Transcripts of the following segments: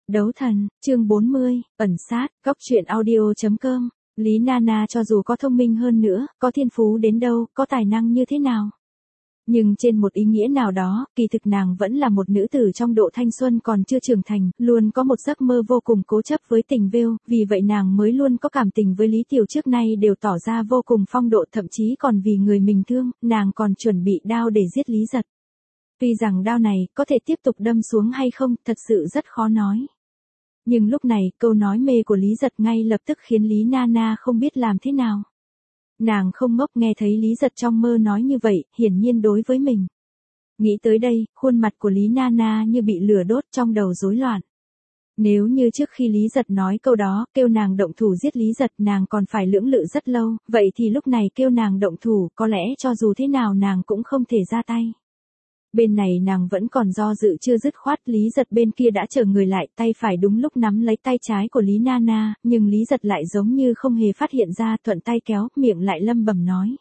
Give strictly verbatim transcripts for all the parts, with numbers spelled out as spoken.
Đấu thần, chương bốn mươi, ẩn sát, góc truyện audio.com. Lý Nana cho dù có thông minh hơn nữa, có thiên phú đến đâu, có tài năng như thế nào. Nhưng trên một ý nghĩa nào đó, kỳ thực nàng vẫn là một nữ tử trong độ thanh xuân còn chưa trưởng thành, luôn có một giấc mơ vô cùng cố chấp với tình Vêu, vì vậy nàng mới luôn có cảm tình với Lý Tiểu trước nay đều tỏ ra vô cùng phong độ, thậm chí còn vì người mình thương, nàng còn chuẩn bị đao để giết Lý Giật. Tuy rằng đao này có thể tiếp tục đâm xuống hay không, thật sự rất khó nói. Nhưng lúc này, câu nói mê của Lý Giật ngay lập tức khiến Lý Nana không biết làm thế nào. Nàng không ngốc, nghe thấy Lý Giật trong mơ nói như vậy, hiển nhiên đối với mình. Nghĩ tới đây, khuôn mặt của Lý Nana như bị lửa đốt, trong đầu rối loạn. Nếu như trước khi Lý Giật nói câu đó, kêu nàng động thủ giết Lý Giật, nàng còn phải lưỡng lự rất lâu, vậy thì lúc này kêu nàng động thủ, có lẽ cho dù thế nào nàng cũng không thể ra tay. Bên này nàng vẫn còn do dự chưa dứt khoát, Lý Giật bên kia đã chờ người lại, tay phải đúng lúc nắm lấy tay trái của Lý Nana, nhưng Lý Giật lại giống như không hề phát hiện ra, thuận tay kéo, miệng lại lẩm bẩm nói: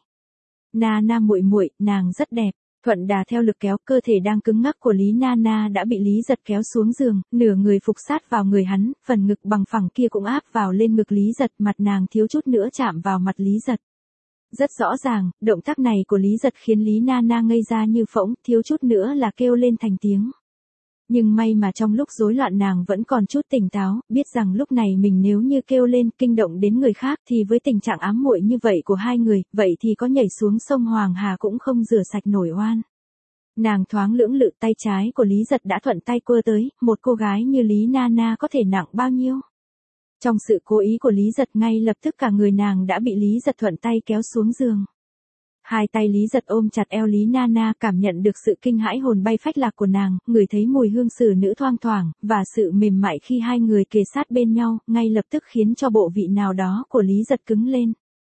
"Nana muội muội, nàng rất đẹp." Thuận đà theo lực kéo, cơ thể đang cứng ngắc của Lý Nana đã bị Lý Giật kéo xuống giường, nửa người phục sát vào người hắn, phần ngực bằng phẳng kia cũng áp vào lên ngực Lý Giật, mặt nàng thiếu chút nữa chạm vào mặt Lý Giật. Rất rõ ràng, động tác này của Lý Giật khiến Lý Nana ngây ra như phỗng, thiếu chút nữa là kêu lên thành tiếng. Nhưng may mà trong lúc rối loạn nàng vẫn còn chút tỉnh táo, biết rằng lúc này mình nếu như kêu lên kinh động đến người khác thì với tình trạng ám muội như vậy của hai người, vậy thì có nhảy xuống sông Hoàng Hà cũng không rửa sạch nổi oan. Nàng thoáng lưỡng lự, tay trái của Lý Giật đã thuận tay quơ tới, một cô gái như Lý Nana có thể nặng bao nhiêu. Trong sự cố ý của Lý Giật, ngay lập tức cả người nàng đã bị Lý Giật thuận tay kéo xuống giường. Hai tay Lý Giật ôm chặt eo Lý Nana, cảm nhận được sự kinh hãi hồn bay phách lạc của nàng, ngửi thấy mùi hương xử nữ thoang thoảng, và sự mềm mại khi hai người kề sát bên nhau, ngay lập tức khiến cho bộ vị nào đó của Lý Giật cứng lên.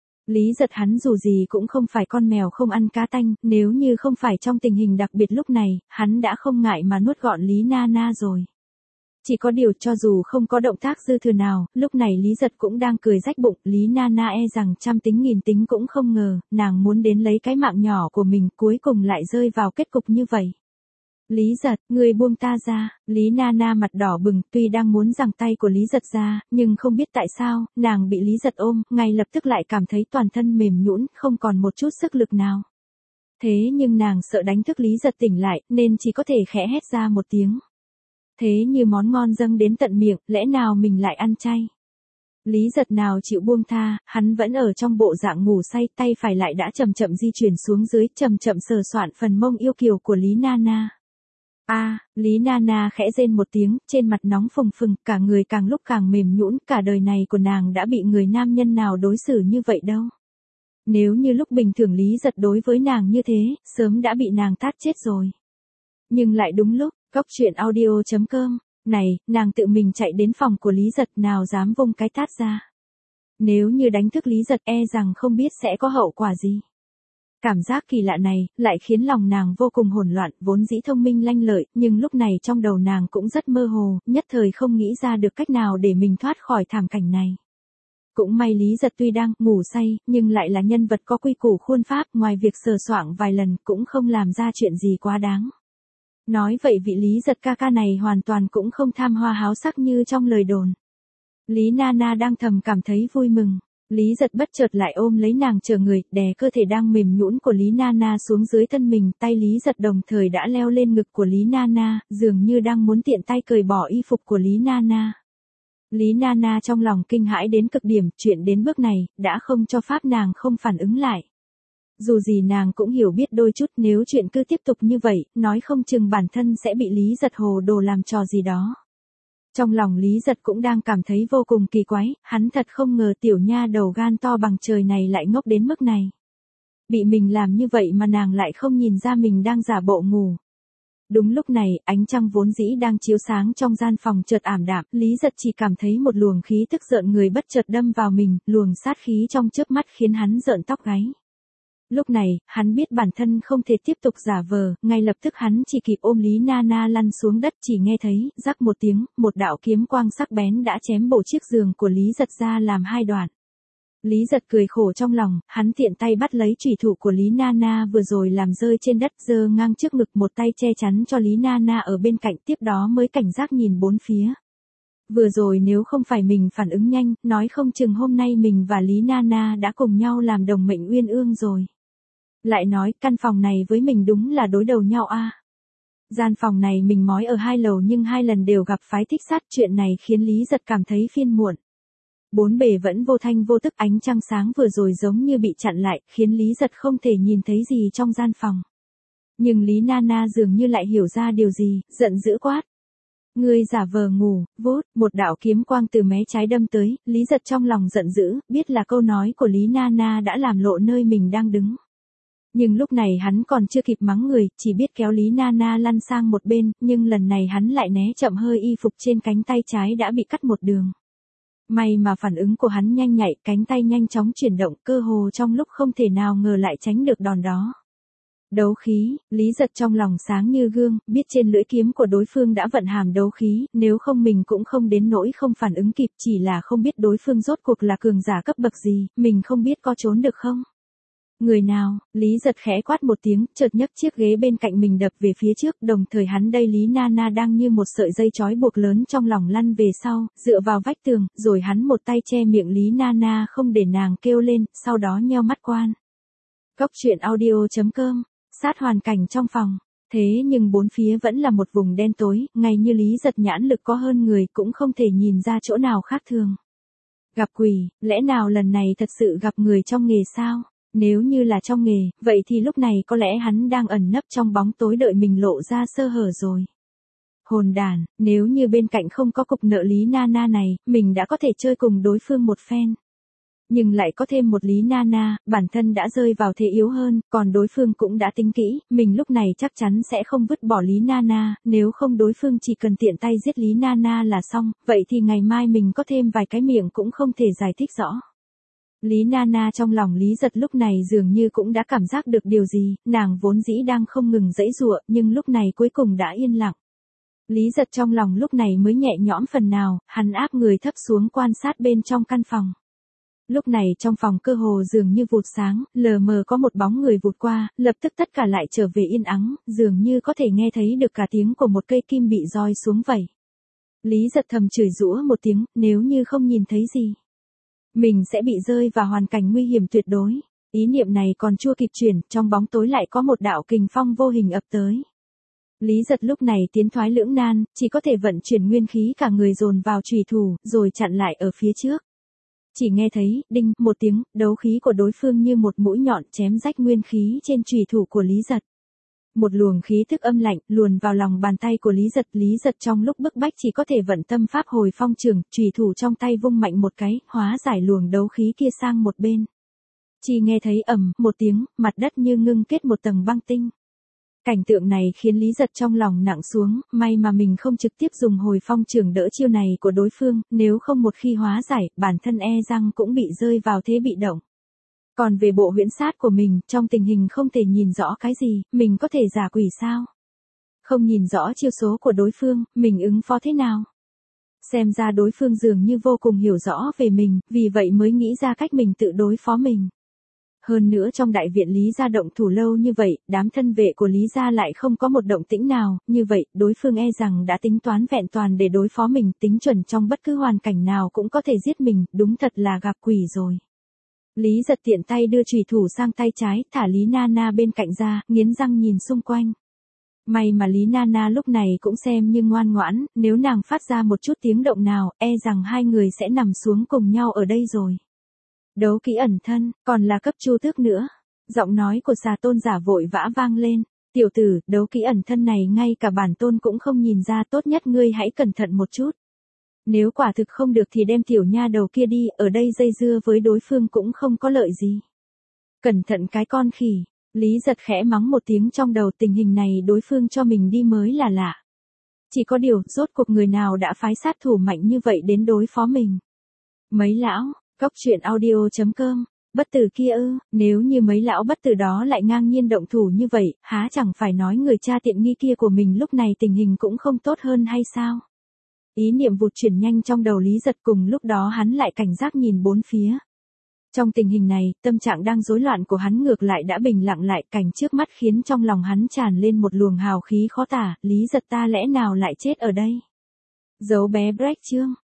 Lý Giật hắn dù gì cũng không phải con mèo không ăn cá tanh, nếu như không phải trong tình hình đặc biệt lúc này, hắn đã không ngại mà nuốt gọn Lý Nana rồi. Chỉ có điều cho dù không có động tác dư thừa nào, lúc này Lý Giật cũng đang cười rách bụng, Lý Nana e rằng trăm tính nghìn tính cũng không ngờ, nàng muốn đến lấy cái mạng nhỏ của mình, cuối cùng lại rơi vào kết cục như vậy. Lý Giật, ngươi buông ta ra. Lý Nana mặt đỏ bừng, tuy đang muốn giằng tay của Lý Giật ra, nhưng không biết tại sao, nàng bị Lý Giật ôm, ngay lập tức lại cảm thấy toàn thân mềm nhũn, không còn một chút sức lực nào. Thế nhưng nàng sợ đánh thức Lý Giật tỉnh lại, nên chỉ có thể khẽ hét ra một tiếng. Thế như món ngon dâng đến tận miệng, lẽ nào mình lại ăn chay? Lý Giật nào chịu buông tha, hắn vẫn ở trong bộ dạng ngủ say, tay phải lại đã chậm chậm di chuyển xuống dưới, chậm chậm sờ soạn phần mông yêu kiều của Lý Nana. A, à, Lý Nana khẽ rên một tiếng, trên mặt nóng phừng phừng, cả người càng lúc càng mềm nhũn, cả đời này của nàng đã bị người nam nhân nào đối xử như vậy đâu. Nếu như lúc bình thường Lý Giật đối với nàng như thế, sớm đã bị nàng tát chết rồi. Nhưng lại đúng lúc, góc truyện audio.com, này, nàng tự mình chạy đến phòng của Lý Giật, nào dám vung cái tát ra. Nếu như đánh thức Lý Giật, e rằng không biết sẽ có hậu quả gì. Cảm giác kỳ lạ này, lại khiến lòng nàng vô cùng hỗn loạn, vốn dĩ thông minh lanh lợi, nhưng lúc này trong đầu nàng cũng rất mơ hồ, nhất thời không nghĩ ra được cách nào để mình thoát khỏi thảm cảnh này. Cũng may Lý Giật tuy đang ngủ say, nhưng lại là nhân vật có quy củ khuôn pháp, ngoài việc sờ soạng vài lần cũng không làm ra chuyện gì quá đáng. Nói vậy vị Lý Giật ca ca này hoàn toàn cũng không tham hoa háo sắc như trong lời đồn. Lý Nana đang thầm cảm thấy vui mừng. Lý Giật bất chợt lại ôm lấy nàng chờ người, đè cơ thể đang mềm nhũn của Lý Nana xuống dưới thân mình, tay Lý Giật đồng thời đã leo lên ngực của Lý Nana, dường như đang muốn tiện tay cởi bỏ y phục của Lý Nana. Lý Nana trong lòng kinh hãi đến cực điểm, chuyện đến bước này, đã không cho phép nàng không phản ứng lại. Dù gì nàng cũng hiểu biết đôi chút, nếu chuyện cứ tiếp tục như vậy, nói không chừng bản thân sẽ bị Lý Giật hồ đồ làm trò gì đó. Trong lòng Lý Giật cũng đang cảm thấy vô cùng kỳ quái, hắn thật không ngờ tiểu nha đầu gan to bằng trời này lại ngốc đến mức này. Bị mình làm như vậy mà nàng lại không nhìn ra mình đang giả bộ ngủ. Đúng lúc này, ánh trăng vốn dĩ đang chiếu sáng trong gian phòng chợt ảm đạm, Lý Giật chỉ cảm thấy một luồng khí tức rợn người bất chợt đâm vào mình, luồng sát khí trong chớp mắt khiến hắn rợn tóc gáy. Lúc này, hắn biết bản thân không thể tiếp tục giả vờ, ngay lập tức hắn chỉ kịp ôm Lý Nana lăn xuống đất, chỉ nghe thấy, rắc một tiếng, một đạo kiếm quang sắc bén đã chém bổ chiếc giường của Lý Giật ra làm hai đoạn. Lý Giật cười khổ trong lòng, hắn tiện tay bắt lấy chủy thủ của Lý Nana vừa rồi làm rơi trên đất, giơ ngang trước ngực, một tay che chắn cho Lý Nana ở bên cạnh, tiếp đó mới cảnh giác nhìn bốn phía. Vừa rồi nếu không phải mình phản ứng nhanh, nói không chừng hôm nay mình và Lý Nana đã cùng nhau làm đồng mệnh uyên ương rồi. Lại nói, căn phòng này với mình đúng là đối đầu nhau a. Gian phòng này mình mói ở hai lầu nhưng hai lần đều gặp phái thích sát, chuyện này khiến Lý Giật cảm thấy phiền muộn. Bốn bề vẫn vô thanh vô tức, ánh trăng sáng vừa rồi giống như bị chặn lại, khiến Lý Giật không thể nhìn thấy gì trong gian phòng. Nhưng Lý Nana dường như lại hiểu ra điều gì, giận dữ quát. Ngươi giả vờ ngủ, vút, một đạo kiếm quang từ mé trái đâm tới, Lý Giật trong lòng giận dữ, biết là câu nói của Lý Nana đã làm lộ nơi mình đang đứng. Nhưng lúc này hắn còn chưa kịp mắng người, chỉ biết kéo Lý Nana lăn sang một bên, nhưng lần này hắn lại né chậm, hơi y phục trên cánh tay trái đã bị cắt một đường. May mà phản ứng của hắn nhanh nhạy, cánh tay nhanh chóng chuyển động, cơ hồ trong lúc không thể nào ngờ lại tránh được đòn đó. Đấu khí, Lý Giật trong lòng sáng như gương, biết trên lưỡi kiếm của đối phương đã vận hàm đấu khí, nếu không mình cũng không đến nỗi không phản ứng kịp, chỉ là không biết đối phương rốt cuộc là cường giả cấp bậc gì, mình không biết có trốn được không. Người nào, Lý Giật khẽ quát một tiếng, chợt nhấc chiếc ghế bên cạnh mình đập về phía trước, đồng thời hắn đây Lý Nana đang như một sợi dây trói buộc lớn trong lòng lăn về sau, dựa vào vách tường, rồi hắn một tay che miệng Lý Nana không để nàng kêu lên, sau đó nheo mắt quan. Cốc truyện audio chấm com, sát hoàn cảnh trong phòng. Thế nhưng bốn phía vẫn là một vùng đen tối, ngay như Lý Giật nhãn lực có hơn người cũng không thể nhìn ra chỗ nào khác thường. Gặp quỷ, lẽ nào lần này thật sự gặp người trong nghề sao? Nếu như là trong nghề, vậy thì lúc này có lẽ hắn đang ẩn nấp trong bóng tối đợi mình lộ ra sơ hở rồi. Hồn đàn, nếu như bên cạnh không có cục nợ Lý Nana này, mình đã có thể chơi cùng đối phương một phen. Nhưng lại có thêm một Lý Nana, bản thân đã rơi vào thế yếu hơn, còn đối phương cũng đã tính kỹ, mình lúc này chắc chắn sẽ không vứt bỏ Lý Nana, nếu không đối phương chỉ cần tiện tay giết Lý Nana là xong, vậy thì ngày mai mình có thêm vài cái miệng cũng không thể giải thích rõ. Lý Nana trong lòng Lý Giật lúc này dường như cũng đã cảm giác được điều gì, nàng vốn dĩ đang không ngừng giãy giụa, nhưng lúc này cuối cùng đã yên lặng. Lý Giật trong lòng lúc này mới nhẹ nhõm phần nào, hắn áp người thấp xuống quan sát bên trong căn phòng. Lúc này trong phòng cơ hồ dường như vụt sáng, lờ mờ có một bóng người vụt qua, lập tức tất cả lại trở về yên ắng, dường như có thể nghe thấy được cả tiếng của một cây kim bị roi xuống vậy. Lý Giật thầm chửi rủa một tiếng, nếu như không nhìn thấy gì, mình sẽ bị rơi vào hoàn cảnh nguy hiểm tuyệt đối. Ý niệm này còn chưa kịp chuyển, trong bóng tối lại có một đạo kình phong vô hình ập tới. Lý Giật lúc này tiến thoái lưỡng nan, chỉ có thể vận chuyển nguyên khí cả người dồn vào chùy thủ, rồi chặn lại ở phía trước. Chỉ nghe thấy, đinh, một tiếng, đấu khí của đối phương như một mũi nhọn chém rách nguyên khí trên chùy thủ của Lý Giật. Một luồng khí thức âm lạnh luồn vào lòng bàn tay của Lý Giật, Lý Giật trong lúc bức bách chỉ có thể vận tâm pháp hồi phong trường, chùy thủ trong tay vung mạnh một cái, hóa giải luồng đấu khí kia sang một bên. Chỉ nghe thấy ầm một tiếng, mặt đất như ngưng kết một tầng băng tinh. Cảnh tượng này khiến Lý Giật trong lòng nặng xuống, may mà mình không trực tiếp dùng hồi phong trường đỡ chiêu này của đối phương, nếu không một khi hóa giải, bản thân e rằng cũng bị rơi vào thế bị động. Còn về bộ huyễn sát của mình, trong tình hình không thể nhìn rõ cái gì, mình có thể giả quỷ sao? Không nhìn rõ chiêu số của đối phương, mình ứng phó thế nào? Xem ra đối phương dường như vô cùng hiểu rõ về mình, vì vậy mới nghĩ ra cách mình tự đối phó mình. Hơn nữa trong đại viện Lý gia động thủ lâu như vậy, đám thân vệ của Lý gia lại không có một động tĩnh nào, như vậy, đối phương e rằng đã tính toán vẹn toàn để đối phó mình, tính chuẩn trong bất cứ hoàn cảnh nào cũng có thể giết mình, đúng thật là gặp quỷ rồi. Lý Giật tiện tay đưa chùy thủ sang tay trái, thả Lý Nana bên cạnh ra, nghiến răng nhìn xung quanh. May mà Lý Nana lúc này cũng xem như ngoan ngoãn, nếu nàng phát ra một chút tiếng động nào, e rằng hai người sẽ nằm xuống cùng nhau ở đây rồi. Đấu kỹ ẩn thân, còn là cấp chu tước nữa. Giọng nói của xà tôn giả vội vã vang lên. Tiểu tử, đấu kỹ ẩn thân này ngay cả bản tôn cũng không nhìn ra, tốt nhất ngươi hãy cẩn thận một chút. Nếu quả thực không được thì đem tiểu nha đầu kia đi, ở đây dây dưa với đối phương cũng không có lợi gì. Cẩn thận cái con khỉ. Lý Giật khẽ mắng một tiếng trong đầu, tình hình này đối phương cho mình đi mới là lạ. Chỉ có điều, rốt cuộc người nào đã phái sát thủ mạnh như vậy đến đối phó mình. Mấy lão, cốc truyện audio chấm com, bất tử kia ư, nếu như mấy lão bất tử đó lại ngang nhiên động thủ như vậy, há chẳng phải nói người cha tiện nghi kia của mình lúc này tình hình cũng không tốt hơn hay sao? Ý niệm vụt chuyển nhanh trong đầu Lý Giật, cùng lúc đó hắn lại cảnh giác nhìn bốn phía. Trong tình hình này, tâm trạng đang rối loạn của hắn ngược lại đã bình lặng lại, cảnh trước mắt khiến trong lòng hắn tràn lên một luồng hào khí khó tả, Lý Giật ta lẽ nào lại chết ở đây? Dấu bé break chương.